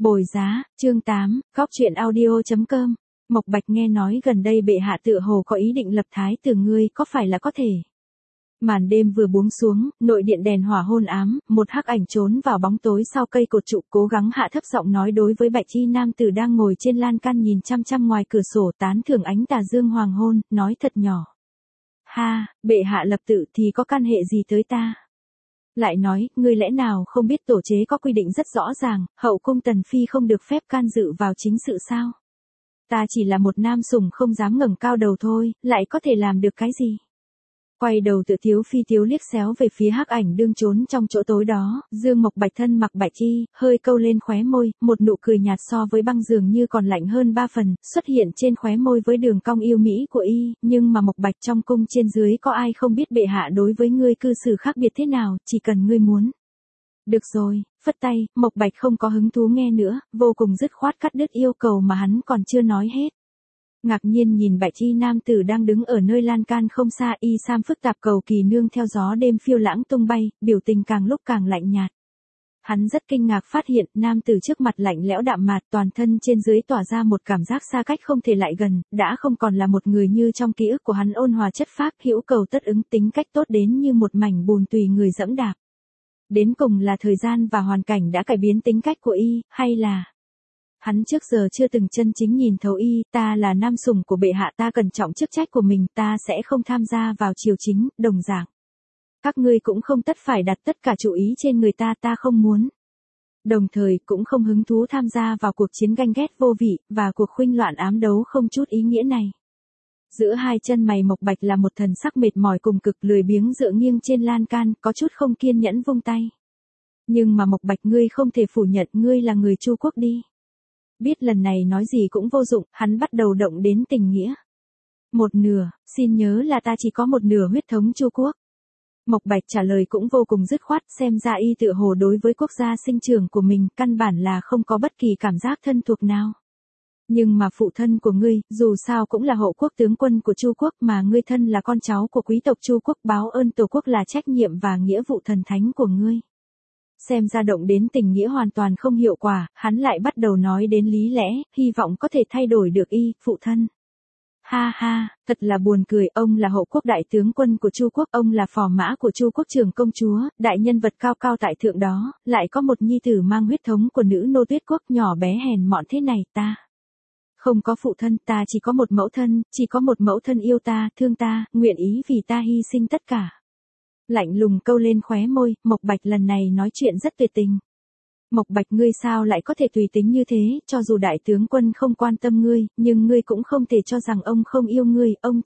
Bồi giá, chương 8, góc truyện audio.com. Mộc Bạch nghe nói gần đây bệ hạ tựa hồ có ý định lập thái tử ngươi, có phải là có thể? Màn đêm vừa buông xuống, nội điện đèn hỏa hôn ám, một hắc ảnh trốn vào bóng tối sau cây cột trụ, cố gắng hạ thấp giọng nói đối với Bạch Y nam tử đang ngồi trên lan can nhìn chăm chăm ngoài cửa sổ tán thưởng ánh tà dương hoàng hôn, nói thật nhỏ. Ha, bệ hạ lập tự thì có can hệ gì tới ta? Lại nói, ngươi lẽ nào không biết tổ chế có quy định rất rõ ràng, hậu cung tần phi không được phép can dự vào chính sự sao? Ta chỉ là một nam sủng không dám ngẩng cao đầu thôi, lại có thể làm được cái gì? Quay đầu tự thiếu phi thiếu liếc xéo về phía hắc ảnh đương trốn trong chỗ tối đó, Dương Mộc Bạch thân mặc bạch y, hơi câu lên khóe môi, một nụ cười nhạt so với băng dường như còn lạnh hơn 3 phần, xuất hiện trên khóe môi với đường cong yêu mỹ của y, nhưng mà Mộc Bạch trong cung trên dưới có ai không biết bệ hạ đối với ngươi cư xử khác biệt thế nào, chỉ cần ngươi muốn. Được rồi, phất tay, Mộc Bạch không có hứng thú nghe nữa, vô cùng dứt khoát cắt đứt yêu cầu mà hắn còn chưa nói hết. Ngạc nhiên nhìn Bạch Y nam tử đang đứng ở nơi lan can không xa, y sam phức tạp cầu kỳ nương theo gió đêm phiêu lãng tung bay, biểu tình càng lúc càng lạnh nhạt. Hắn rất kinh ngạc phát hiện nam tử trước mặt lạnh lẽo đạm mạc, toàn thân trên dưới tỏa ra một cảm giác xa cách không thể lại gần, đã không còn là một người như trong ký ức của hắn ôn hòa chất phác, hữu cầu tất ứng, tính cách tốt đến như một mảnh bùn tùy người dẫm đạp. Đến cùng là thời gian và hoàn cảnh đã cải biến tính cách của y, hay là hắn trước giờ chưa từng chân chính nhìn thấu y, ta là nam sủng của bệ hạ, ta cẩn trọng chức trách của mình, ta sẽ không tham gia vào triều chính, đồng dạng. Các ngươi cũng không tất phải đặt tất cả chú ý trên người ta, ta không muốn. Đồng thời cũng không hứng thú tham gia vào cuộc chiến ganh ghét vô vị, và cuộc khuynh loạn ám đấu không chút ý nghĩa này. Giữa hai chân mày Mộc Bạch là một thần sắc mệt mỏi cùng cực, lười biếng dựa nghiêng trên lan can, có chút không kiên nhẫn vung tay. Nhưng mà Mộc Bạch, ngươi không thể phủ nhận ngươi là người Chu quốc đi. Biết lần này nói gì cũng vô dụng, hắn bắt đầu động đến tình nghĩa. Một nửa, xin nhớ là ta chỉ có một nửa huyết thống Chu quốc. Mộc Bạch trả lời cũng vô cùng dứt khoát, xem ra y tựa hồ đối với quốc gia sinh trưởng của mình, căn bản là không có bất kỳ cảm giác thân thuộc nào. Nhưng mà phụ thân của ngươi, dù sao cũng là hậu quốc tướng quân của Chu quốc, mà ngươi thân là con cháu của quý tộc Chu quốc, báo ơn tổ quốc là trách nhiệm và nghĩa vụ thần thánh của ngươi. Xem ra động đến tình nghĩa hoàn toàn không hiệu quả, hắn lại bắt đầu nói đến lý lẽ, hy vọng có thể thay đổi được y, phụ thân. Ha ha, thật là buồn cười, ông là hậu quốc đại tướng quân của Chu quốc, ông là phò mã của Chu quốc trưởng công chúa, đại nhân vật cao cao tại thượng đó, lại có một nhi tử mang huyết thống của nữ nô Tuyết quốc, nhỏ bé hèn mọn thế này, ta không có phụ thân, ta chỉ có một mẫu thân, chỉ có một mẫu thân yêu ta, thương ta, nguyện ý vì ta hy sinh tất cả. Lạnh lùng câu lên khóe môi, Mộc Bạch lần này nói chuyện rất tuyệt tình. Mộc Bạch, ngươi sao lại có thể tùy tính như thế, cho dù đại tướng quân không quan tâm ngươi, nhưng ngươi cũng không thể cho rằng ông không yêu ngươi, ông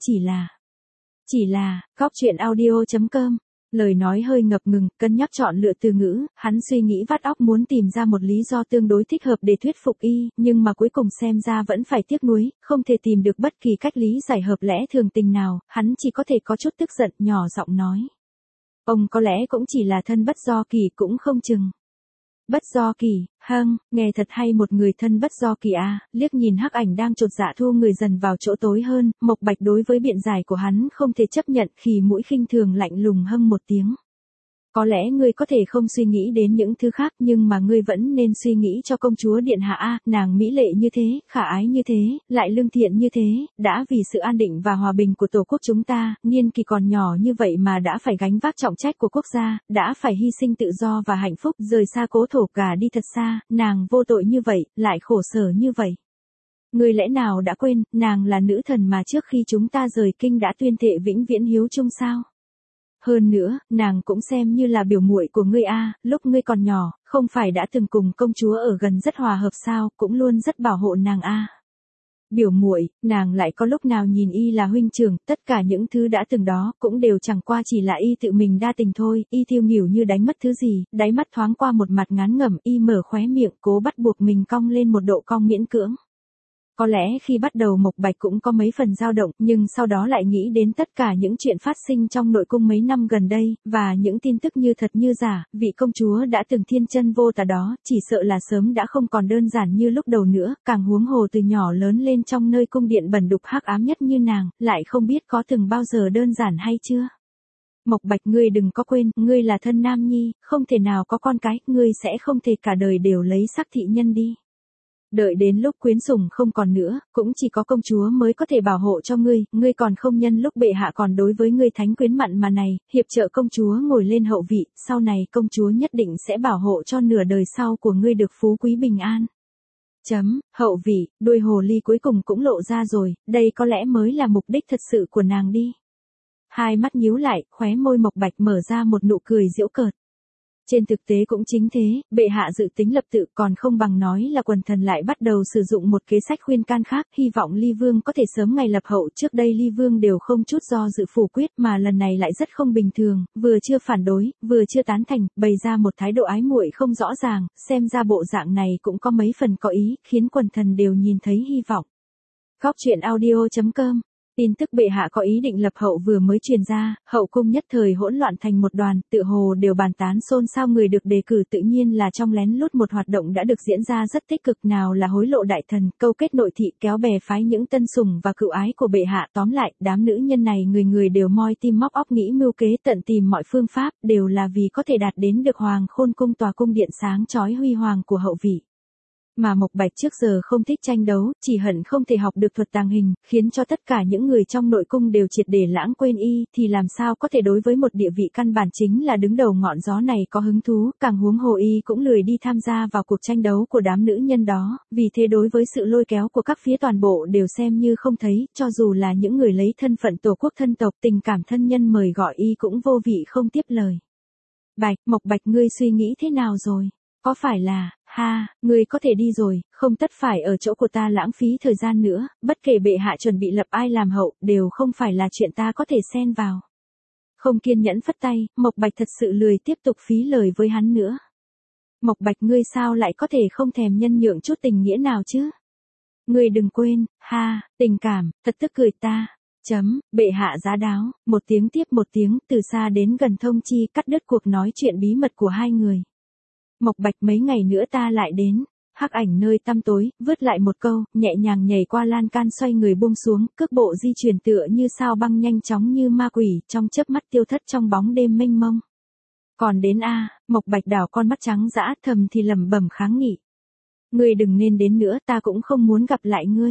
chỉ là, góc truyện audio.com. Lời nói hơi ngập ngừng, cân nhắc chọn lựa từ ngữ, hắn suy nghĩ vắt óc muốn tìm ra một lý do tương đối thích hợp để thuyết phục y, nhưng mà cuối cùng xem ra vẫn phải tiếc nuối, không thể tìm được bất kỳ cách lý giải hợp lẽ thường tình nào, hắn chỉ có thể có chút tức giận, nhỏ giọng nói. Ông có lẽ cũng chỉ là thân bất do kỳ, cũng không chừng. Bất do kỳ, nghe thật hay, một người thân bất do kỳ à, liếc nhìn hắc ảnh đang chột dạ thu người dần vào chỗ tối hơn, Mộc Bạch đối với biện giải của hắn không thể chấp nhận, khì mũi khinh thường lạnh lùng một tiếng. Có lẽ ngươi có thể không suy nghĩ đến những thứ khác, nhưng mà ngươi vẫn nên suy nghĩ cho công chúa điện hạ a, nàng mỹ lệ như thế, khả ái như thế, lại lương thiện như thế, đã vì sự an định và hòa bình của tổ quốc chúng ta, niên kỳ còn nhỏ như vậy mà đã phải gánh vác trọng trách của quốc gia, đã phải hy sinh tự do và hạnh phúc, rời xa cố thổ, gả đi thật xa, nàng vô tội như vậy, lại khổ sở như vậy. Ngươi lẽ nào đã quên, nàng là nữ thần mà trước khi chúng ta rời kinh đã tuyên thệ vĩnh viễn hiếu chung sao? Hơn nữa, nàng cũng xem như là biểu muội của ngươi a, lúc ngươi còn nhỏ, không phải đã từng cùng công chúa ở gần rất hòa hợp sao, cũng luôn rất bảo hộ nàng a. Biểu muội, nàng lại có lúc nào nhìn y là huynh trưởng, tất cả những thứ đã từng đó, cũng đều chẳng qua chỉ là y tự mình đa tình thôi, y thiêu nghỉu như đánh mất thứ gì, đáy mắt thoáng qua một mặt ngán ngẩm, y mở khóe miệng, cố bắt buộc mình cong lên một độ cong miễn cưỡng. Có lẽ khi bắt đầu Mộc Bạch cũng có mấy phần dao động, nhưng sau đó lại nghĩ đến tất cả những chuyện phát sinh trong nội cung mấy năm gần đây, và những tin tức như thật như giả, vị công chúa đã từng thiên chân vô tà đó, chỉ sợ là sớm đã không còn đơn giản như lúc đầu nữa, càng huống hồ từ nhỏ lớn lên trong nơi cung điện bẩn đục hắc ám nhất như nàng, lại không biết có từng bao giờ đơn giản hay chưa. Mộc Bạch, ngươi đừng có quên, ngươi là thân nam nhi, không thể nào có con cái, ngươi sẽ không thể cả đời đều lấy sắc thị nhân đi. Đợi đến lúc quyến sủng không còn nữa, cũng chỉ có công chúa mới có thể bảo hộ cho ngươi còn không nhân lúc bệ hạ còn đối với ngươi thánh quyến mặn mà này, hiệp trợ công chúa ngồi lên hậu vị, sau này công chúa nhất định sẽ bảo hộ cho nửa đời sau của ngươi được phú quý bình an. Hậu vị, đuôi hồ ly cuối cùng cũng lộ ra rồi, đây có lẽ mới là mục đích thật sự của nàng đi. Hai mắt nhíu lại, khóe môi Mộc Bạch mở ra một nụ cười giễu cợt. Trên thực tế cũng chính thế, bệ hạ dự tính lập tự còn không bằng nói là quần thần lại bắt đầu sử dụng một kế sách khuyên can khác, hy vọng Ly Vương có thể sớm ngày lập hậu. Trước đây Ly Vương đều không chút do dự phủ quyết mà lần này lại rất không bình thường, vừa chưa phản đối, vừa chưa tán thành, bày ra một thái độ ái muội không rõ ràng, xem ra bộ dạng này cũng có mấy phần có ý, khiến quần thần đều nhìn thấy hy vọng. Góc truyện audio.com. Tin tức bệ hạ có ý định lập hậu vừa mới truyền ra, hậu cung nhất thời hỗn loạn thành một đoàn, tự hồ đều bàn tán xôn xao người được đề cử, tự nhiên là trong lén lút một hoạt động đã được diễn ra rất tích cực, nào là hối lộ đại thần, câu kết nội thị, kéo bè phái những tân sủng và cựu ái của bệ hạ. Tóm lại, đám nữ nhân này người người đều moi tim móc óc nghĩ mưu kế, tận tìm mọi phương pháp, đều là vì có thể đạt đến được hoàng khôn cung, tòa cung điện sáng chói huy hoàng của hậu vị. Mà Mộc Bạch trước giờ không thích tranh đấu, chỉ hận không thể học được thuật tàng hình, khiến cho tất cả những người trong nội cung đều triệt để lãng quên y, thì làm sao có thể đối với một địa vị căn bản chính là đứng đầu ngọn gió này có hứng thú, càng huống hồ y cũng lười đi tham gia vào cuộc tranh đấu của đám nữ nhân đó, vì thế đối với sự lôi kéo của các phía toàn bộ đều xem như không thấy, cho dù là những người lấy thân phận tổ quốc thân tộc, tình cảm thân nhân mời gọi y cũng vô vị không tiếp lời. Mộc Bạch ngươi suy nghĩ thế nào rồi? Có phải là, ngươi có thể đi rồi, không tất phải ở chỗ của ta lãng phí thời gian nữa, bất kể bệ hạ chuẩn bị lập ai làm hậu, đều không phải là chuyện ta có thể xen vào. Không kiên nhẫn phất tay, Mộc Bạch thật sự lười tiếp tục phí lời với hắn nữa. Mộc Bạch ngươi sao lại có thể không thèm nhân nhượng chút tình nghĩa nào chứ? Ngươi đừng quên, tình cảm, thật tức cười ta. Bệ hạ giá đáo, một tiếng tiếp một tiếng, từ xa đến gần thông chi cắt đứt cuộc nói chuyện bí mật của hai người. Mộc Bạch mấy ngày nữa ta lại đến. Hắc Ảnh nơi tăm tối, vứt lại một câu, nhẹ nhàng nhảy qua lan can xoay người buông xuống, cước bộ di chuyển tựa như sao băng nhanh chóng như ma quỷ, trong chớp mắt tiêu thất trong bóng đêm mênh mông. Còn đến Mộc Bạch đảo con mắt trắng dã, thầm thì lẩm bẩm kháng nghị. Ngươi đừng nên đến nữa, ta cũng không muốn gặp lại ngươi.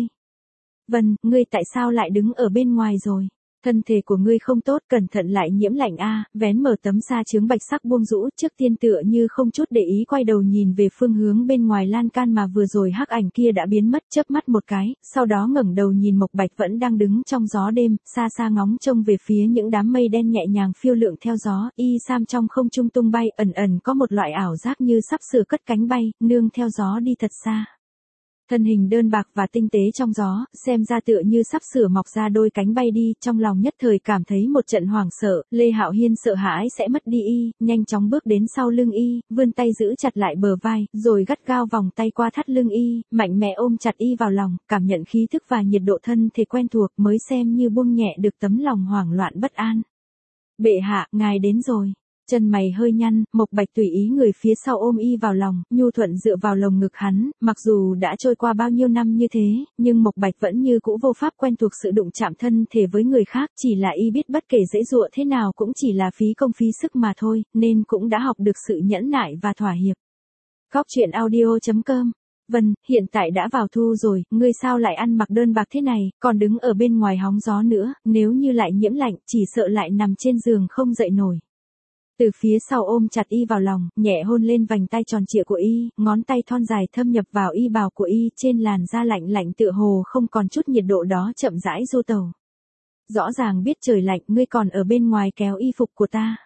Vân, ngươi tại sao lại đứng ở bên ngoài rồi? Thân thể của ngươi không tốt, cẩn thận lại nhiễm lạnh vén mở tấm sa chướng bạch sắc buông rũ, trước tiên tựa như không chút để ý quay đầu nhìn về phương hướng bên ngoài lan can mà vừa rồi Hắc Ảnh kia đã biến mất, chớp mắt một cái, sau đó ngẩng đầu nhìn Mộc Bạch vẫn đang đứng trong gió đêm, xa xa ngóng trông về phía những đám mây đen nhẹ nhàng phiêu lượn theo gió, y sam trong không trung tung bay, ẩn ẩn có một loại ảo giác như sắp sửa cất cánh bay, nương theo gió đi thật xa. Thân hình đơn bạc và tinh tế trong gió, xem ra tựa như sắp sửa mọc ra đôi cánh bay đi, trong lòng nhất thời cảm thấy một trận hoảng sợ, Lê Hạo Hiên sợ hãi sẽ mất đi y, nhanh chóng bước đến sau lưng y, vươn tay giữ chặt lại bờ vai, rồi gắt gao vòng tay qua thắt lưng y, mạnh mẽ ôm chặt y vào lòng, cảm nhận khí thức và nhiệt độ thân thể quen thuộc mới xem như buông nhẹ được tấm lòng hoảng loạn bất an. Bệ hạ, ngài đến rồi. Chân mày hơi nhăn, Mộc Bạch tùy ý người phía sau ôm y vào lòng, nhu thuận dựa vào lồng ngực hắn, mặc dù đã trôi qua bao nhiêu năm như thế, nhưng Mộc Bạch vẫn như cũ vô pháp quen thuộc sự đụng chạm thân thể với người khác, chỉ là y biết bất kể dễ dụa thế nào cũng chỉ là phí công phí sức mà thôi, nên cũng đã học được sự nhẫn nại và thỏa hiệp. Góc truyện audio.com. Vân, hiện tại đã vào thu rồi, ngươi sao lại ăn mặc đơn bạc thế này, còn đứng ở bên ngoài hóng gió nữa, nếu như lại nhiễm lạnh, chỉ sợ lại nằm trên giường không dậy nổi. Từ phía sau ôm chặt y vào lòng, nhẹ hôn lên vành tay tròn trịa của y, ngón tay thon dài thâm nhập vào y bào của y, trên làn da lạnh lạnh tựa hồ không còn chút nhiệt độ đó chậm rãi du tẩu. Rõ ràng biết trời lạnh, ngươi còn ở bên ngoài kéo y phục của ta.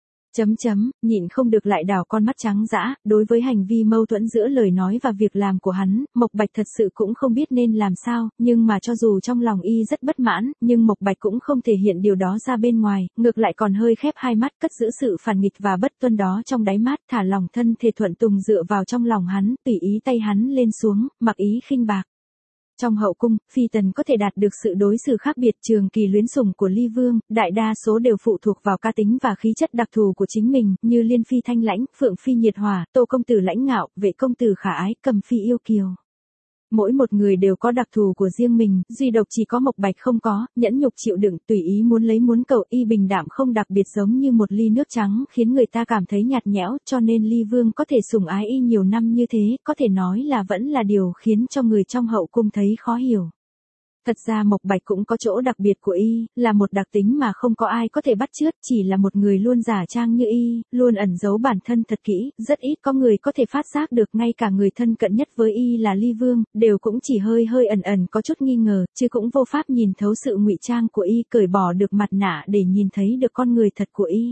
Nhịn không được lại đảo con mắt trắng dã, đối với hành vi mâu thuẫn giữa lời nói và việc làm của hắn, Mộc Bạch thật sự cũng không biết nên làm sao, nhưng mà cho dù trong lòng y rất bất mãn, nhưng Mộc Bạch cũng không thể hiện điều đó ra bên ngoài, ngược lại còn hơi khép hai mắt cất giữ sự phản nghịch và bất tuân đó trong đáy mắt, thả lòng thân thể thuận tùng dựa vào trong lòng hắn, tùy ý tay hắn lên xuống, mặc ý khinh bạc. Trong hậu cung, phi tần có thể đạt được sự đối xử khác biệt trường kỳ luyến sủng của Ly Vương, đại đa số đều phụ thuộc vào cá tính và khí chất đặc thù của chính mình, như Liên Phi thanh lãnh, Phượng Phi nhiệt hòa, Tô công tử lãnh ngạo, Vệ công tử khả ái, Cầm Phi yêu kiều. Mỗi một người đều có đặc thù của riêng mình, duy độc chỉ có Mộc Bạch không có, nhẫn nhục chịu đựng, tùy ý muốn lấy muốn cầu, y bình đạm không đặc biệt giống như một ly nước trắng khiến người ta cảm thấy nhạt nhẽo, cho nên Ly Vương có thể sủng ái y nhiều năm như thế, có thể nói là vẫn là điều khiến cho người trong hậu cung thấy khó hiểu. Thật ra Mộc Bạch cũng có chỗ đặc biệt của y, là một đặc tính mà không có ai có thể bắt chước, chỉ là một người luôn giả trang như y, luôn ẩn giấu bản thân thật kỹ, rất ít có người có thể phát giác được, ngay cả người thân cận nhất với y là Ly Vương, đều cũng chỉ hơi hơi ẩn ẩn có chút nghi ngờ, chứ cũng vô pháp nhìn thấu sự ngụy trang của y, cởi bỏ được mặt nạ để nhìn thấy được con người thật của y.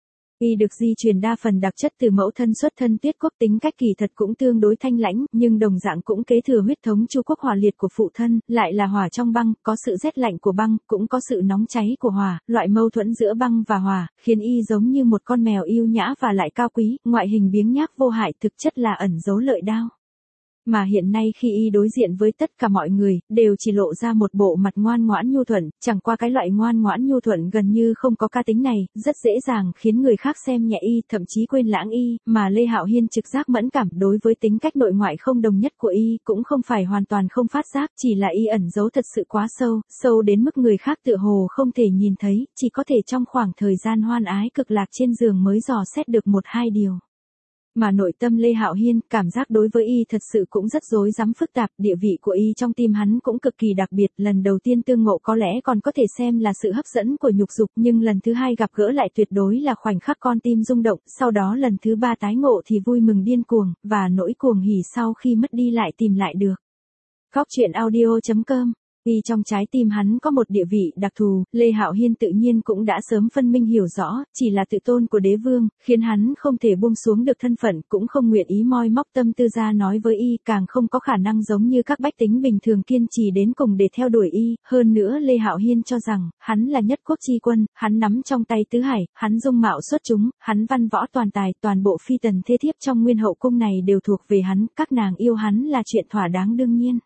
Y được di truyền đa phần đặc chất từ mẫu thân xuất thân Tuyết Quốc, tính cách kỳ thật cũng tương đối thanh lãnh, nhưng đồng dạng cũng kế thừa huyết thống Chu Quốc hỏa liệt của phụ thân, lại là hỏa trong băng, có sự rét lạnh của băng, cũng có sự nóng cháy của hỏa, loại mâu thuẫn giữa băng và hỏa, khiến y giống như một con mèo yêu nhã và lại cao quý, ngoại hình biếng nhác vô hại, thực chất là ẩn giấu lợi đao. Mà hiện nay khi y đối diện với tất cả mọi người, đều chỉ lộ ra một bộ mặt ngoan ngoãn nhu thuận, chẳng qua cái loại ngoan ngoãn nhu thuận gần như không có cá tính này, rất dễ dàng khiến người khác xem nhẹ y, thậm chí quên lãng y, mà Lê Hạo Hiên trực giác mẫn cảm đối với tính cách nội ngoại không đồng nhất của y, cũng không phải hoàn toàn không phát giác, chỉ là y ẩn giấu thật sự quá sâu, sâu đến mức người khác tựa hồ không thể nhìn thấy, chỉ có thể trong khoảng thời gian hoan ái cực lạc trên giường mới dò xét được một hai điều. Mà nội tâm Lê Hạo Hiên, cảm giác đối với y thật sự cũng rất rối rắm phức tạp, địa vị của y trong tim hắn cũng cực kỳ đặc biệt, lần đầu tiên tương ngộ có lẽ còn có thể xem là sự hấp dẫn của nhục dục, nhưng lần thứ hai gặp gỡ lại tuyệt đối là khoảnh khắc con tim rung động, sau đó lần thứ ba tái ngộ thì vui mừng điên cuồng, và nỗi cuồng hỉ sau khi mất đi lại tìm lại được. Góc truyện audio.com. Vì trong trái tim hắn có một địa vị đặc thù, Lê Hạo Hiên tự nhiên cũng đã sớm phân minh hiểu rõ, chỉ là tự tôn của đế vương, khiến hắn không thể buông xuống được thân phận, cũng không nguyện ý moi móc tâm tư ra nói với y, càng không có khả năng giống như các bách tính bình thường kiên trì đến cùng để theo đuổi y, hơn nữa Lê Hạo Hiên cho rằng, hắn là nhất quốc chi quân, hắn nắm trong tay tứ hải, hắn dung mạo xuất chúng, hắn văn võ toàn tài, toàn bộ phi tần thê thiếp trong nguyên hậu cung này đều thuộc về hắn, các nàng yêu hắn là chuyện thỏa đáng đương nhiên.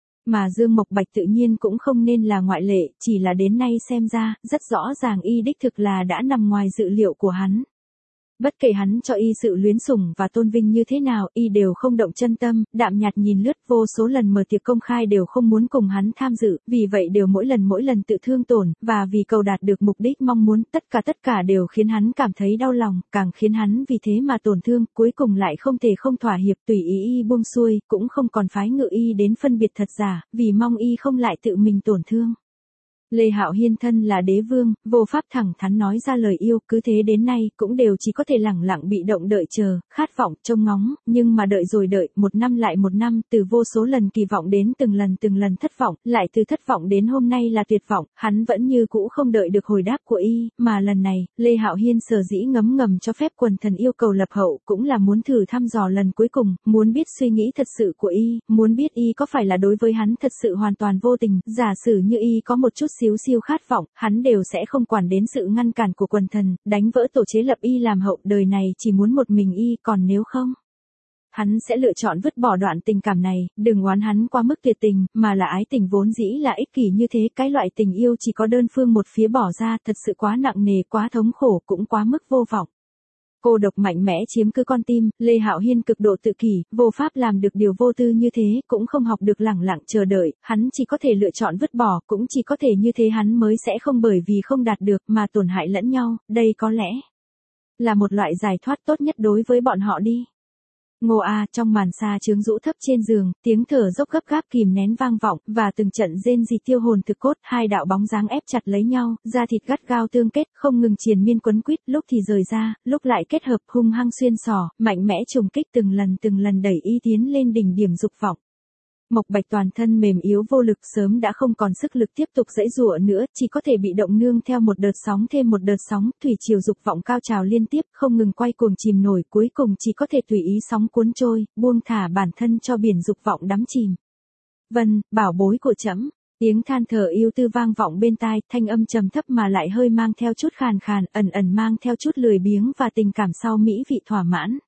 Mà Dương Mộc Bạch tự nhiên cũng không nên là ngoại lệ, chỉ là đến nay xem ra, rất rõ ràng y đích thực là đã nằm ngoài dự liệu của hắn. Bất kể hắn cho y sự luyến sủng và tôn vinh như thế nào, y đều không động chân tâm, đạm nhạt nhìn lướt, vô số lần mở tiệc công khai đều không muốn cùng hắn tham dự, vì vậy đều mỗi lần tự thương tổn, và vì cầu đạt được mục đích mong muốn, tất cả đều khiến hắn cảm thấy đau lòng, càng khiến hắn vì thế mà tổn thương, cuối cùng lại không thể không thỏa hiệp, tùy ý y buông xuôi, cũng không còn phái ngự y đến phân biệt thật giả, vì mong y không lại tự mình tổn thương. Lê Hạo Hiên thân là đế vương, vô pháp thẳng thắn nói ra lời yêu, cứ thế đến nay cũng đều chỉ có thể lẳng lặng bị động đợi chờ, khát vọng, trông ngóng, nhưng mà đợi rồi đợi, một năm lại một năm, từ vô số lần kỳ vọng đến từng lần thất vọng, lại từ thất vọng đến hôm nay là tuyệt vọng, hắn vẫn như cũ không đợi được hồi đáp của y, mà lần này, Lê Hạo Hiên sở dĩ ngầm cho phép quần thần yêu cầu lập hậu, cũng là muốn thử thăm dò lần cuối cùng, muốn biết suy nghĩ thật sự của y, muốn biết y có phải là đối với hắn thật sự hoàn toàn vô tình, giả sử như y có một chút siêu khát vọng, hắn đều sẽ không quản đến sự ngăn cản của quần thần, đánh vỡ tổ chế lập y làm hậu, đời này chỉ muốn một mình y, còn nếu không, hắn sẽ lựa chọn vứt bỏ đoạn tình cảm này, đừng oán hắn quá mức tuyệt tình, mà là ái tình vốn dĩ là ích kỷ như thế, cái loại tình yêu chỉ có đơn phương một phía bỏ ra, thật sự quá nặng nề, quá thống khổ, cũng quá mức vô vọng. Cô độc mạnh mẽ chiếm cứ con tim, Lê Hạo Hiên cực độ tự kỷ, vô pháp làm được điều vô tư như thế, cũng không học được lẳng lặng chờ đợi, hắn chỉ có thể lựa chọn vứt bỏ, cũng chỉ có thể như thế hắn mới sẽ không bởi vì không đạt được mà tổn hại lẫn nhau, đây có lẽ là một loại giải thoát tốt nhất đối với bọn họ đi. Ngô A, trong màn xa trướng rũ thấp trên giường, tiếng thở dốc gấp gáp kìm nén vang vọng, và từng trận rên rỉ tiêu hồn thực cốt, hai đạo bóng dáng ép chặt lấy nhau, da thịt gắt gao tương kết, không ngừng triền miên quấn quýt, lúc thì rời ra, lúc lại kết hợp hung hăng xuyên xỏ, mạnh mẽ trùng kích từng lần đẩy y tiến lên đỉnh điểm dục vọng. Mộc Bạch toàn thân mềm yếu vô lực, sớm đã không còn sức lực tiếp tục giãy giụa nữa, chỉ có thể bị động nương theo một đợt sóng thêm một đợt sóng, thủy triều dục vọng cao trào liên tiếp, không ngừng quay cuồng chìm nổi, cuối cùng chỉ có thể tùy ý sóng cuốn trôi, buông thả bản thân cho biển dục vọng đắm chìm. Vân, bảo bối của trẫm. Tiếng than thở yêu tư vang vọng bên tai, thanh âm trầm thấp mà lại hơi mang theo chút khàn khàn, ẩn mang theo chút lười biếng và tình cảm sau mỹ vị thỏa mãn.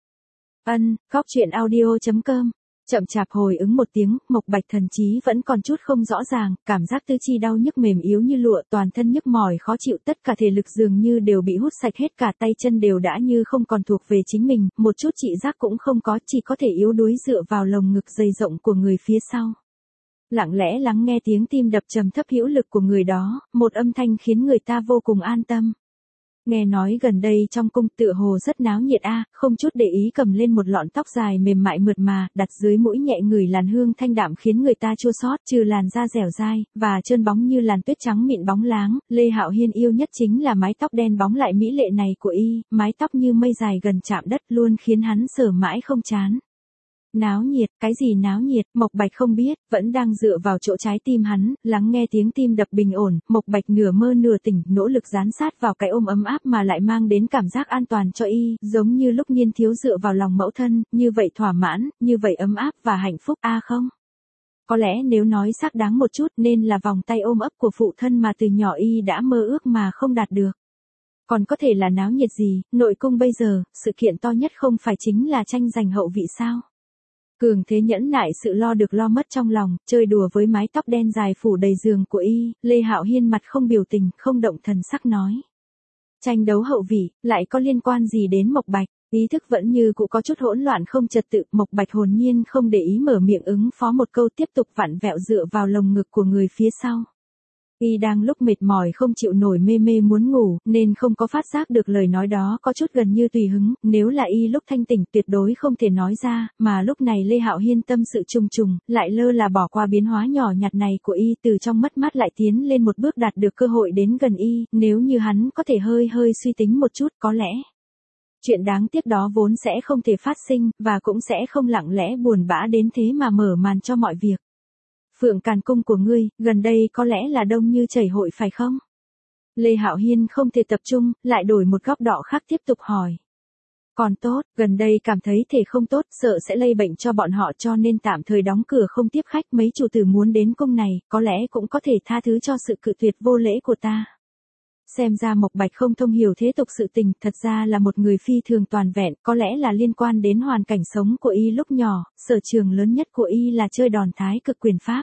Góc truyện audio.com. Chậm chạp hồi ứng một tiếng, Mộc Bạch thần trí vẫn còn chút không rõ ràng, cảm giác tứ chi đau nhức mềm yếu như lụa, toàn thân nhức mỏi khó chịu, tất cả thể lực dường như đều bị hút sạch hết, cả tay chân đều đã như không còn thuộc về chính mình, một chút trị giác cũng không có, chỉ có thể yếu đuối dựa vào lồng ngực dày rộng của người phía sau. Lặng lẽ lắng nghe tiếng tim đập trầm thấp hữu lực của người đó, một âm thanh khiến người ta vô cùng an tâm. Nghe nói gần đây trong cung tựa hồ rất náo nhiệt không chút để ý cầm lên một lọn tóc dài mềm mại mượt mà, đặt dưới mũi nhẹ ngửi làn hương thanh đạm khiến người ta chua xót, trừ làn da dẻo dai và trơn bóng như làn tuyết trắng mịn bóng láng, Lê Hạo Hiên yêu nhất chính là mái tóc đen bóng lại mỹ lệ này của y, mái tóc như mây dài gần chạm đất luôn khiến hắn sờ mãi không chán. Náo nhiệt, cái gì náo nhiệt, Mộc Bạch không biết, vẫn đang dựa vào chỗ trái tim hắn, lắng nghe tiếng tim đập bình ổn, Mộc Bạch nửa mơ nửa tỉnh, nỗ lực dán sát vào cái ôm ấm áp mà lại mang đến cảm giác an toàn cho y, giống như lúc niên thiếu dựa vào lòng mẫu thân, như vậy thỏa mãn, như vậy ấm áp và hạnh phúc không? Có lẽ nếu nói xác đáng một chút nên là vòng tay ôm ấp của phụ thân mà từ nhỏ y đã mơ ước mà không đạt được. Còn có thể là náo nhiệt gì, nội cung bây giờ, sự kiện to nhất không phải chính là tranh giành hậu vị sao? Cường thế nhẫn nại sự lo được lo mất trong lòng, chơi đùa với mái tóc đen dài phủ đầy giường của y, Lê Hạo Hiên mặt không biểu tình, không động thần sắc nói. Tranh đấu hậu vị, lại có liên quan gì đến Mộc Bạch, ý thức vẫn như cũ có chút hỗn loạn không trật tự, Mộc Bạch hồn nhiên không để ý mở miệng ứng phó một câu tiếp tục vặn vẹo dựa vào lồng ngực của người phía sau. Y đang lúc mệt mỏi không chịu nổi mê mê muốn ngủ, nên không có phát giác được lời nói đó có chút gần như tùy hứng, nếu là y lúc thanh tỉnh tuyệt đối không thể nói ra, mà lúc này Lê Hạo Hiên tâm sự trùng trùng, lại lơ là bỏ qua biến hóa nhỏ nhặt này của y, từ trong mất mát lại tiến lên một bước đạt được cơ hội đến gần y, nếu như hắn có thể hơi suy tính một chút có lẽ. Chuyện đáng tiếc đó vốn sẽ không thể phát sinh, và cũng sẽ không lặng lẽ buồn bã đến thế mà mở màn cho mọi việc. Phượng Càn Cung của ngươi, gần đây có lẽ là đông như chảy hội phải không? Lê Hạo Hiên không thể tập trung, lại đổi một góc độ khác tiếp tục hỏi. Còn tốt, gần đây cảm thấy thể không tốt, sợ sẽ lây bệnh cho bọn họ cho nên tạm thời đóng cửa không tiếp khách, mấy chủ tử muốn đến cung này, có lẽ cũng có thể tha thứ cho sự cự tuyệt vô lễ của ta. Xem ra Mộc Bạch không thông hiểu thế tục sự tình, thật ra là một người phi thường toàn vẹn, có lẽ là liên quan đến hoàn cảnh sống của y lúc nhỏ, sở trường lớn nhất của y là chơi đòn thái cực quyền pháp.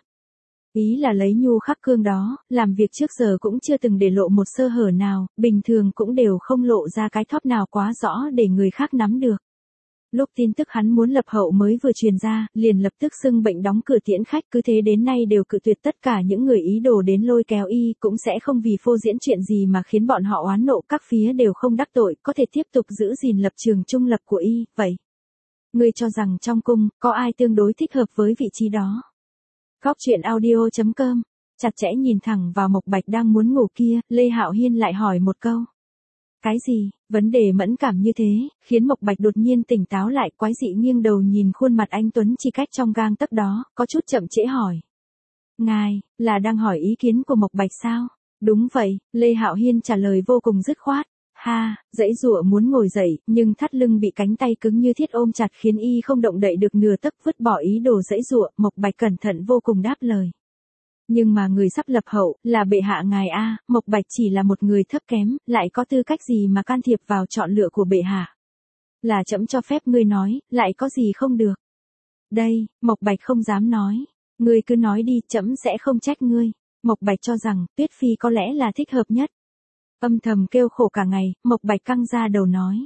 Ý là lấy nhu khắc cương đó, làm việc trước giờ cũng chưa từng để lộ một sơ hở nào, bình thường cũng đều không lộ ra cái thóp nào quá rõ để người khác nắm được. Lúc tin tức hắn muốn lập hậu mới vừa truyền ra, liền lập tức xưng bệnh đóng cửa tiễn khách, cứ thế đến nay đều cự tuyệt tất cả những người ý đồ đến lôi kéo y, cũng sẽ không vì phô diễn chuyện gì mà khiến bọn họ oán nộ, các phía đều không đắc tội, có thể tiếp tục giữ gìn lập trường trung lập của y, vậy. Ngươi cho rằng trong cung, có ai tương đối thích hợp với vị trí đó? Góc truyện audio.com, chặt chẽ nhìn thẳng vào Mộc Bạch đang muốn ngủ kia, Lê Hạo Hiên lại hỏi một câu. Cái gì? Vấn đề mẫn cảm như thế, khiến Mộc Bạch đột nhiên tỉnh táo lại, quái dị nghiêng đầu nhìn khuôn mặt anh Tuấn chi cách trong gang tấc đó, có chút chậm trễ hỏi. Ngài, là đang hỏi ý kiến của Mộc Bạch sao? Đúng vậy, Lê Hạo Hiên trả lời vô cùng dứt khoát. Giãy giụa muốn ngồi dậy, nhưng thắt lưng bị cánh tay cứng như thiết ôm chặt khiến y không động đậy được nửa tấc, vứt bỏ ý đồ giãy giụa, Mộc Bạch cẩn thận vô cùng đáp lời. Nhưng mà người sắp lập hậu, là bệ hạ ngài Mộc Bạch chỉ là một người thấp kém, lại có tư cách gì mà can thiệp vào chọn lựa của bệ hạ. Là trẫm cho phép ngươi nói, lại có gì không được. Đây, Mộc Bạch không dám nói. Ngươi cứ nói đi, trẫm sẽ không trách ngươi. Mộc Bạch cho rằng, Tuyết Phi có lẽ là thích hợp nhất. Âm thầm kêu khổ cả ngày, Mộc Bạch căng ra đầu nói.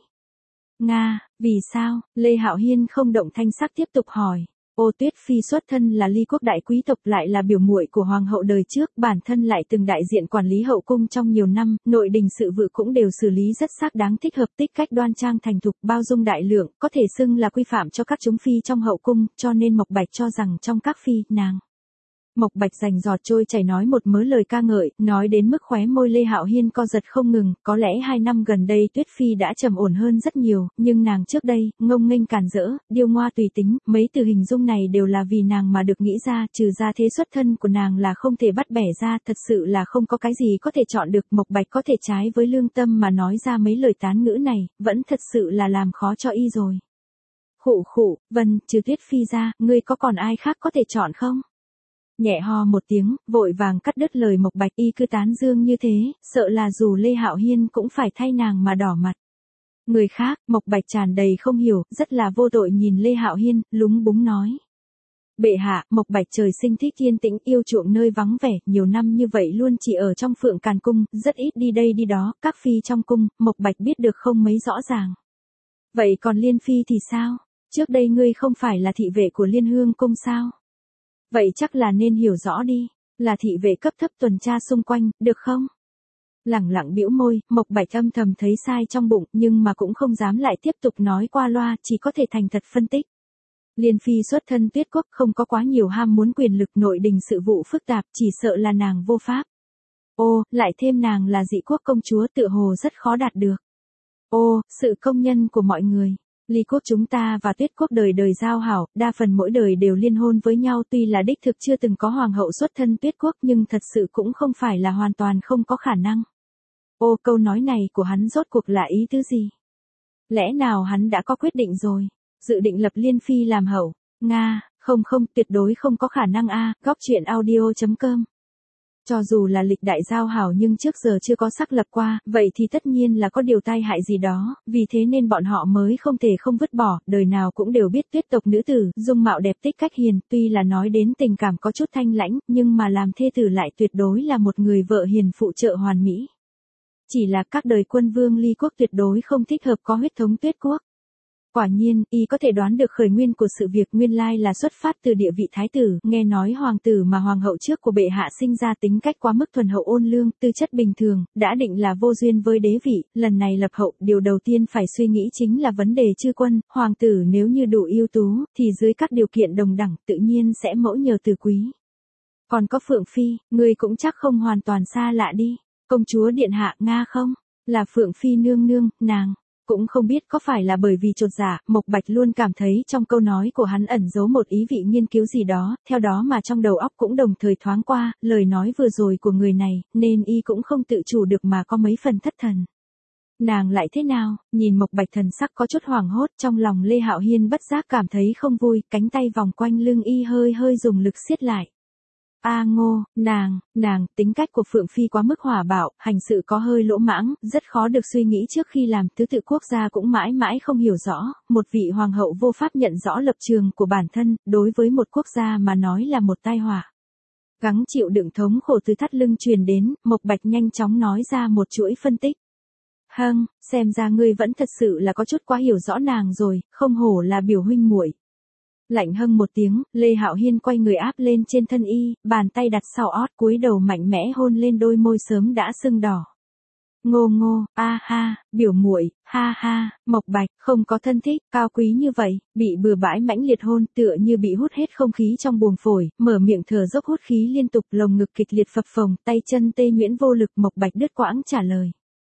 Nga, vì sao? Lê Hạo Hiên không động thanh sắc tiếp tục hỏi. Ô Tuyết Phi xuất thân là Ly quốc đại quý tộc, lại là biểu muội của hoàng hậu đời trước, bản thân lại từng đại diện quản lý hậu cung trong nhiều năm, nội đình sự vụ cũng đều xử lý rất xác đáng, thích hợp, tích cách đoan trang thành thục, bao dung đại lượng, có thể xưng là quy phạm cho các chúng phi trong hậu cung, cho nên Mộc Bạch cho rằng trong các phi, nàng. Mộc Bạch rành giọt trôi chảy nói một mớ lời ca ngợi, nói đến mức khóe môi Lê Hạo Hiên co giật không ngừng, có lẽ 2 năm gần đây Tuyết Phi đã trầm ổn hơn rất nhiều, nhưng nàng trước đây, ngông nghênh càn rỡ, điêu ngoa tùy tính, mấy từ hình dung này đều là vì nàng mà được nghĩ ra, trừ ra thế xuất thân của nàng là không thể bắt bẻ ra, thật sự là không có cái gì có thể chọn được, Mộc Bạch có thể trái với lương tâm mà nói ra mấy lời tán ngữ này, vẫn thật sự là làm khó cho y rồi. Khụ, Vân, trừ Tuyết Phi ra, ngươi có còn ai khác có thể chọn không? Nhẹ ho một tiếng, vội vàng cắt đứt lời Mộc Bạch, y cứ tán dương như thế, sợ là dù Lê Hạo Hiên cũng phải thay nàng mà đỏ mặt. Người khác, Mộc Bạch tràn đầy không hiểu, rất là vô tội nhìn Lê Hạo Hiên, lúng búng nói. Bệ hạ, Mộc Bạch trời sinh thích yên tĩnh, yêu chuộng nơi vắng vẻ, nhiều năm như vậy luôn chỉ ở trong Phượng Càn Cung, rất ít đi đây đi đó, các phi trong cung, Mộc Bạch biết được không mấy rõ ràng. Vậy còn Liên Phi thì sao? Trước đây ngươi không phải là thị vệ của Liên Hương Cung sao? Vậy chắc là nên hiểu rõ đi, là thị vệ cấp thấp tuần tra xung quanh, được không? Lẳng lặng bĩu môi, Mộc Bạch âm thầm thấy sai trong bụng, nhưng mà cũng không dám lại tiếp tục nói qua loa, chỉ có thể thành thật phân tích. Liên Phi xuất thân Tuyết Quốc, không có quá nhiều ham muốn quyền lực, nội đình sự vụ phức tạp, chỉ sợ là nàng vô pháp. Ô, lại thêm nàng là Dị Quốc công chúa, tựa hồ rất khó đạt được. Ô, sự công nhân của mọi người. Ly Quốc chúng ta và Tuyết Quốc đời đời giao hảo, đa phần mỗi đời đều liên hôn với nhau, tuy là đích thực chưa từng có hoàng hậu xuất thân Tuyết Quốc, nhưng thật sự cũng không phải là hoàn toàn không có khả năng. Ô, câu nói này của hắn rốt cuộc là ý tứ gì? Lẽ nào hắn đã có quyết định rồi? Dự định lập Liên Phi làm hậu? Nga, không, tuyệt đối không có khả năng a. Góc truyện audio.com. Cho dù là lịch đại giao hảo nhưng trước giờ chưa có xác lập qua, vậy thì tất nhiên là có điều tai hại gì đó, vì thế nên bọn họ mới không thể không vứt bỏ, đời nào cũng đều biết Tuyết tộc nữ tử, dung mạo đẹp tích cách hiền, tuy là nói đến tình cảm có chút thanh lãnh, nhưng mà làm thê tử lại tuyệt đối là một người vợ hiền phụ trợ hoàn mỹ. Chỉ là các đời quân vương Ly Quốc tuyệt đối không thích hợp có huyết thống Tuyết Quốc. Quả nhiên, y có thể đoán được khởi nguyên của sự việc, nguyên lai là xuất phát từ địa vị thái tử, nghe nói hoàng tử mà hoàng hậu trước của bệ hạ sinh ra tính cách quá mức thuần hậu ôn lương, tư chất bình thường, đã định là vô duyên với đế vị, lần này lập hậu, điều đầu tiên phải suy nghĩ chính là vấn đề chư quân, hoàng tử nếu như đủ ưu tú, thì dưới các điều kiện đồng đẳng, tự nhiên sẽ mẫu nhờ từ quý. Còn có Phượng Phi, người cũng chắc không hoàn toàn xa lạ đi, công chúa điện hạ Nga không? Là Phượng Phi nương nương, nàng. Cũng không biết có phải là bởi vì chột dạ, Mộc Bạch luôn cảm thấy trong câu nói của hắn ẩn giấu một ý vị nghiên cứu gì đó, theo đó mà trong đầu óc cũng đồng thời thoáng qua, lời nói vừa rồi của người này, nên y cũng không tự chủ được mà có mấy phần thất thần. Nàng lại thế nào? Nhìn Mộc Bạch thần sắc có chút hoảng hốt, trong lòng Lê Hạo Hiên bất giác cảm thấy không vui, cánh tay vòng quanh lưng y hơi dùng lực siết lại. A Ngô, nàng, tính cách của Phượng Phi quá mức hỏa bạo, hành sự có hơi lỗ mãng, rất khó được suy nghĩ trước khi làm, thứ tự quốc gia cũng mãi mãi không hiểu rõ, một vị hoàng hậu vô pháp nhận rõ lập trường của bản thân, đối với một quốc gia mà nói là một tai họa. Gắng chịu đựng thống khổ từ thắt lưng truyền đến, Mộc Bạch nhanh chóng nói ra một chuỗi phân tích. Xem ra ngươi vẫn thật sự là có chút quá hiểu rõ nàng rồi, không hổ là biểu huynh muội. Lạnh hâng một tiếng, Lê Hạo Hiên quay người áp lên trên thân y, bàn tay đặt sau ót, cúi đầu mạnh mẽ hôn lên đôi môi sớm đã sưng đỏ. Ngô, a ha, biểu muội, ha, Mộc Bạch, không có thân thích, cao quý như vậy, bị bừa bãi mãnh liệt hôn, tựa như bị hút hết không khí trong buồng phổi, mở miệng thở dốc hút khí liên tục, lồng ngực kịch liệt phập phồng, tay chân tê nhuyễn vô lực, Mộc Bạch đứt quãng trả lời.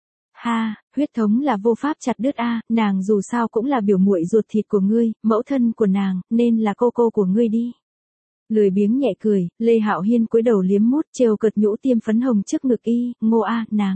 Ha, huyết thống là vô pháp chặt đứt a, nàng dù sao cũng là biểu muội ruột thịt của ngươi, mẫu thân của nàng, nên là cô của ngươi đi. Lười biếng nhẹ cười, Lê Hạo Hiên cúi đầu liếm mút trêu cợt nhũ tiêm phấn hồng trước ngực y, Ngô a, nàng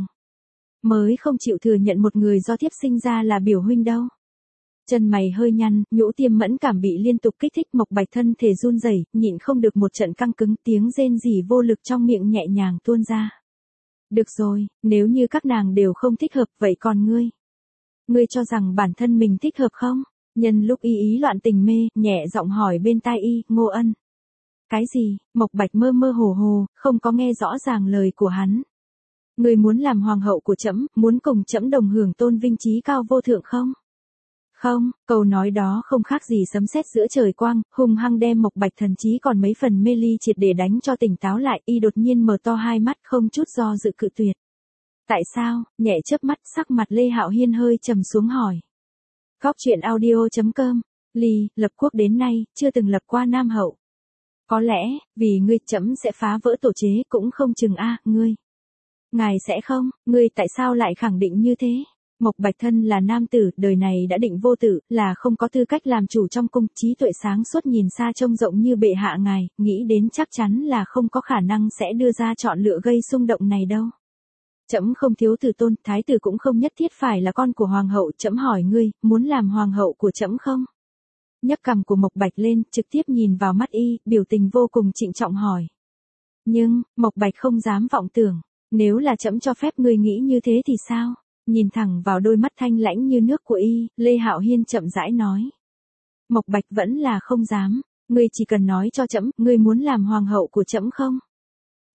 mới không chịu thừa nhận một người do thiếp sinh ra là biểu huynh đâu. Chân mày hơi nhăn, nhũ tiêm mẫn cảm bị liên tục kích thích, Mộc Bạch thân thể run rẩy, nhịn không được một trận căng cứng, tiếng rên rỉ vô lực trong miệng nhẹ nhàng tuôn ra. Được rồi, nếu như các nàng đều không thích hợp, vậy còn ngươi? Ngươi cho rằng bản thân mình thích hợp không? Nhân lúc y ý loạn tình mê, nhẹ giọng hỏi bên tai y, Ngô Ân. Cái gì? Mộc Bạch mơ hồ, không có nghe rõ ràng lời của hắn. Ngươi muốn làm hoàng hậu của trẫm, muốn cùng trẫm đồng hưởng tôn vinh trí cao vô thượng không? Không, câu nói đó không khác gì sấm sét giữa trời quang, hung hăng đem Mộc Bạch thần trí còn mấy phần mê ly triệt để đánh cho tỉnh táo lại, y đột nhiên mở to hai mắt không chút do dự cự tuyệt. Tại sao? Nhẹ chớp mắt, sắc mặt Lê Hạo Hiên hơi trầm xuống hỏi. Góc truyện audio.com, Ly, lập quốc đến nay, chưa từng lập qua nam hậu. Có lẽ, vì ngươi trẫm sẽ phá vỡ tổ chế cũng không chừng a, ngươi. Ngài sẽ không, ngươi tại sao lại khẳng định như thế? Mộc Bạch thân là nam tử, đời này đã định vô tử, là không có tư cách làm chủ trong cung, trí tuệ sáng suốt nhìn xa trông rộng như bệ hạ ngài, nghĩ đến chắc chắn là không có khả năng sẽ đưa ra chọn lựa gây xung động này đâu. Trẫm không thiếu tử tôn, thái tử cũng không nhất thiết phải là con của hoàng hậu, trẫm hỏi ngươi, muốn làm hoàng hậu của trẫm không? Nhấc cằm của Mộc Bạch lên, trực tiếp nhìn vào mắt y, biểu tình vô cùng trịnh trọng hỏi. Nhưng, Mộc Bạch không dám vọng tưởng, nếu là trẫm cho phép ngươi nghĩ như thế thì sao? Nhìn thẳng vào đôi mắt thanh lãnh như nước của y, Lê Hạo Hiên chậm rãi nói. Mộc Bạch vẫn là không dám, ngươi chỉ cần nói cho trẫm, ngươi muốn làm hoàng hậu của trẫm không?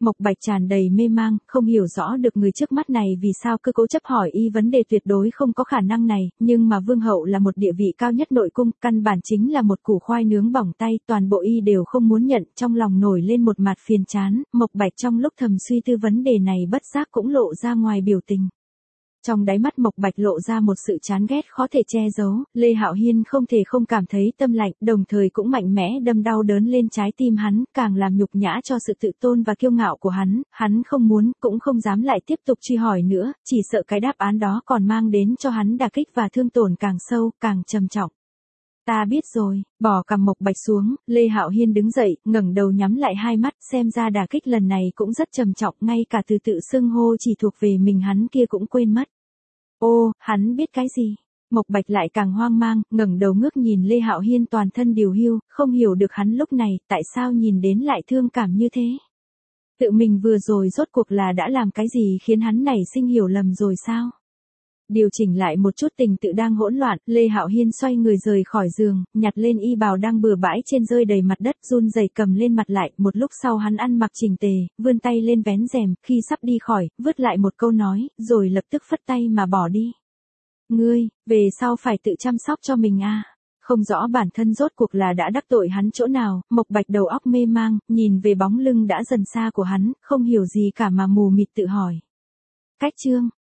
Mộc Bạch tràn đầy mê mang, không hiểu rõ được người trước mắt này vì sao cứ cố chấp hỏi y vấn đề tuyệt đối không có khả năng này, nhưng mà vương hậu là một địa vị cao nhất nội cung, căn bản chính là một củ khoai nướng bỏng tay, toàn bộ y đều không muốn nhận, trong lòng nổi lên một mặt phiền chán, Mộc Bạch trong lúc thầm suy tư vấn đề này bất giác cũng lộ ra ngoài biểu tình. Trong đáy mắt Mộc Bạch lộ ra một sự chán ghét khó thể che giấu, Lê Hạo Hiên không thể không cảm thấy tâm lạnh, đồng thời cũng mạnh mẽ đâm đau đớn lên trái tim hắn, càng làm nhục nhã cho sự tự tôn và kiêu ngạo của hắn không muốn, cũng không dám lại tiếp tục truy hỏi nữa, chỉ sợ cái đáp án đó còn mang đến cho hắn đả kích và thương tổn càng sâu, càng trầm trọng. Ta biết rồi, bỏ cằm Mộc Bạch xuống, Lê Hạo Hiên đứng dậy, ngẩng đầu nhắm lại hai mắt, xem ra đả kích lần này cũng rất trầm trọng, ngay cả từ tự xưng hô chỉ thuộc về mình hắn kia cũng quên mất. Ô, hắn biết cái gì? Mộc Bạch lại càng hoang mang, ngẩng đầu ngước nhìn Lê Hạo Hiên toàn thân điều hưu, không hiểu được hắn lúc này, tại sao nhìn đến lại thương cảm như thế? Tự mình vừa rồi rốt cuộc là đã làm cái gì khiến hắn nảy sinh hiểu lầm rồi sao? Điều chỉnh lại một chút tình tự đang hỗn loạn, Lê Hạo Hiên xoay người rời khỏi giường, nhặt lên y bào đang bừa bãi trên rơi đầy mặt đất, run rẩy cầm lên mặt lại, một lúc sau hắn ăn mặc chỉnh tề, vươn tay lên vén rèm, khi sắp đi khỏi, vứt lại một câu nói, rồi lập tức phất tay mà bỏ đi. Ngươi, về sau phải tự chăm sóc cho mình a. Không rõ bản thân rốt cuộc là đã đắc tội hắn chỗ nào, Mộc Bạch đầu óc mê mang, nhìn về bóng lưng đã dần xa của hắn, không hiểu gì cả mà mù mịt tự hỏi. Cách chương